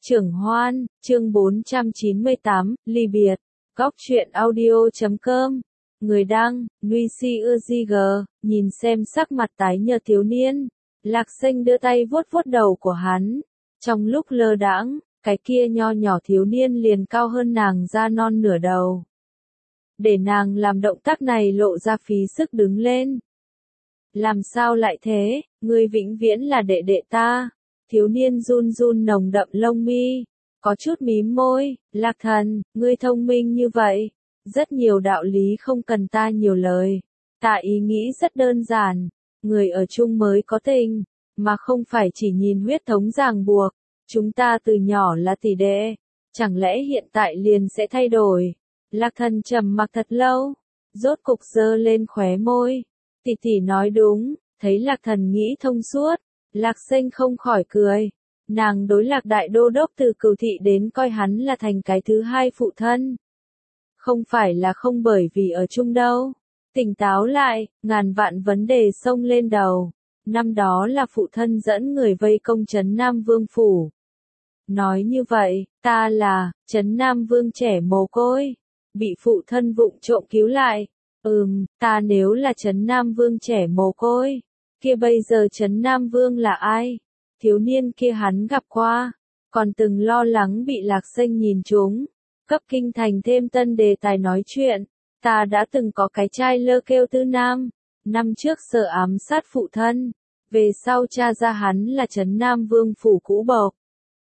Trưởng Hoan, chương 498, ly biệt. Góc truyện audio.com. Người đăng, Nguy Si Ưa Di G, nhìn xem sắc mặt tái nhợt thiếu niên. Lạc Xanh đưa tay vuốt vuốt đầu của hắn. Trong lúc lơ đãng, cái kia nho nhỏ thiếu niên liền cao hơn nàng ra non nửa đầu. Để nàng làm động tác này lộ ra phí sức đứng lên. Làm sao lại thế, ngươi vĩnh viễn là đệ đệ ta. Thiếu niên run run nồng đậm lông mi, có chút mím môi. Lạc Thần, ngươi thông minh như vậy, rất nhiều đạo lý không cần ta nhiều lời. Ta ý nghĩ rất đơn giản, người ở chung mới có tình, mà không phải chỉ nhìn huyết thống ràng buộc. Chúng ta từ nhỏ là tỷ đệ, chẳng lẽ hiện tại liền sẽ thay đổi? Lạc Thần trầm mặc thật lâu, rốt cục giơ lên khóe môi. Tỷ tỷ nói đúng. Thấy Lạc Thần nghĩ thông suốt, Lạc Xanh không khỏi cười. Nàng đối Lạc Đại Đô Đốc từ Cửu Thị đến coi hắn là thành cái thứ hai phụ thân. Không phải là không bởi vì ở chung đâu. Tỉnh táo lại, ngàn vạn vấn đề xông lên đầu. Năm đó là phụ thân dẫn người vây công Trấn Nam Vương phủ. Nói như vậy, ta là Trấn Nam Vương trẻ mồ côi, bị phụ thân vụng trộm cứu lại. Ta nếu là Trấn Nam Vương trẻ mồ côi, kia bây giờ Trấn Nam Vương là ai? Thiếu niên kia hắn gặp qua, còn từng lo lắng bị Lạc Xanh nhìn trúng, cấp kinh thành thêm tân đề tài nói chuyện. Ta đã từng có cái trai lơ kêu Tư Nam, năm trước sợ ám sát phụ thân, về sau tra ra hắn là Trấn Nam Vương phủ cũ bộc.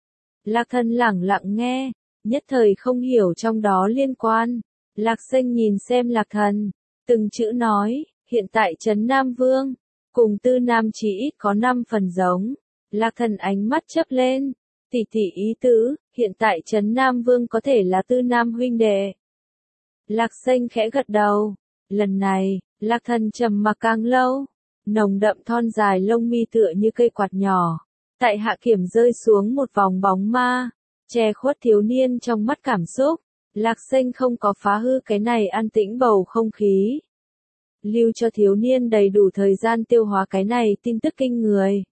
Lạc Thần lẳng lặng nghe, nhất thời không hiểu trong đó liên quan. Lạc Xanh nhìn xem Lạc Thần, từng chữ nói, hiện tại Trấn Nam Vương cùng Tư Nam chỉ ít có 5 phần giống. Lạc Thần ánh mắt chớp lên, tỷ tỷ ý tứ, hiện tại Trấn Nam Vương có thể là Tư Nam huynh đệ. Lạc Xanh khẽ gật đầu, lần này, Lạc Thần trầm mặc càng lâu, nồng đậm thon dài lông mi tựa như cây quạt nhỏ, tại hạ kiểm rơi xuống một vòng bóng ma, che khuất thiếu niên trong mắt cảm xúc. Lạc Xanh không có phá hư cái này an tĩnh bầu không khí, lưu cho thiếu niên đầy đủ thời gian tiêu hóa cái này tin tức kinh người.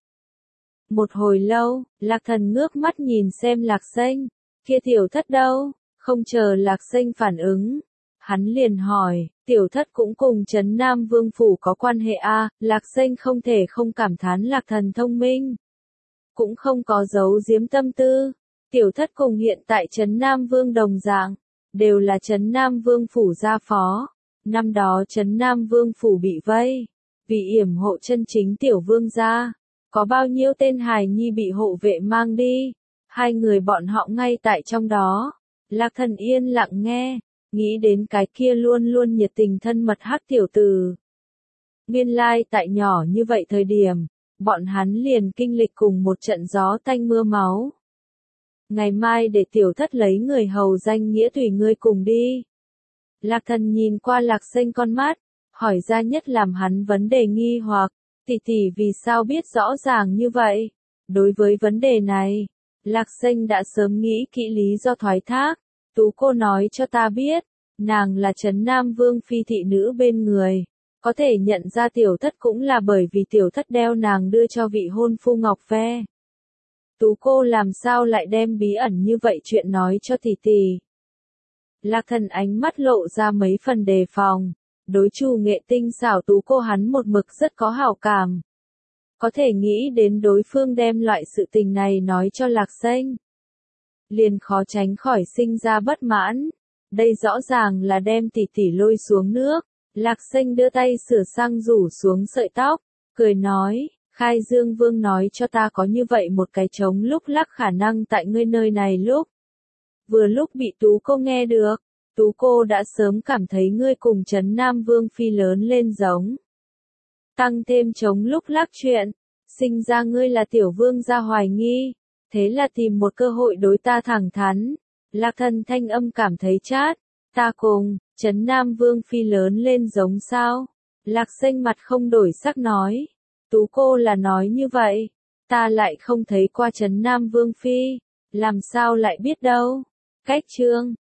Một hồi lâu, Lạc Thần ngước mắt nhìn xem Lạc Xanh, kia tiểu thất đâu? Không chờ Lạc Xanh phản ứng, hắn liền hỏi, tiểu thất cũng cùng Trấn Nam Vương phủ có quan hệ à? Lạc Xanh không thể không cảm thán Lạc Thần thông minh, cũng không có giấu giếm tâm tư. Tiểu thất cùng hiện tại Trấn Nam Vương đồng dạng, đều là Trấn Nam Vương phủ gia phó. Năm đó Trấn Nam Vương phủ bị vây, vì yểm hộ chân chính tiểu vương gia, có bao nhiêu tên hài nhi bị hộ vệ mang đi, hai người bọn họ ngay tại trong đó. Lạc Thần yên lặng nghe, nghĩ đến cái kia luôn luôn nhiệt tình thân mật hắc tiểu tử. Nguyên lai tại nhỏ như vậy thời điểm, bọn hắn liền kinh lịch cùng một trận gió tanh mưa máu. Ngày mai để tiểu thất lấy người hầu danh nghĩa tùy ngươi cùng đi. Lạc Thần nhìn qua Lạc Xanh con mắt, hỏi ra nhất làm hắn vấn đề nghi hoặc, tỷ tỷ vì sao biết rõ ràng như vậy? Đối với vấn đề này, Lạc Xanh đã sớm nghĩ kỹ lý do thoái thác. Tú cô nói cho ta biết, nàng là Trấn Nam Vương phi thị nữ bên người, có thể nhận ra tiểu thất cũng là bởi vì tiểu thất đeo nàng đưa cho vị hôn phu Ngọc Ve. Tú cô làm sao lại đem bí ẩn như vậy chuyện nói cho tỷ tỷ? Lạc Thần ánh mắt lộ ra mấy phần đề phòng, đối Chu nghệ tinh xảo Tú cô hắn một mực rất có hảo cảm. Có thể nghĩ đến đối phương đem loại sự tình này nói cho Lạc Xanh, liền khó tránh khỏi sinh ra bất mãn. Đây rõ ràng là đem tỷ tỷ lôi xuống nước. Lạc Xanh đưa tay sửa sang rủ xuống sợi tóc, cười nói, Khai Dương Vương nói cho ta có như vậy một cái trống lúc lắc khả năng tại ngươi nơi này lúc. Vừa lúc bị Tú cô nghe được, Tú cô đã sớm cảm thấy ngươi cùng Trấn Nam Vương phi lớn lên giống. Tăng thêm trống lúc lắc chuyện, sinh ra ngươi là tiểu vương gia hoài nghi, thế là tìm một cơ hội đối ta thẳng thắn. Lạc Thần thanh âm cảm thấy chát, ta cùng Trấn Nam Vương phi lớn lên giống sao? Lạc Xanh mặt không đổi sắc nói, Tú cô là nói như vậy, ta lại không thấy qua Trấn Nam Vương phi, làm sao lại biết đâu. Cách chương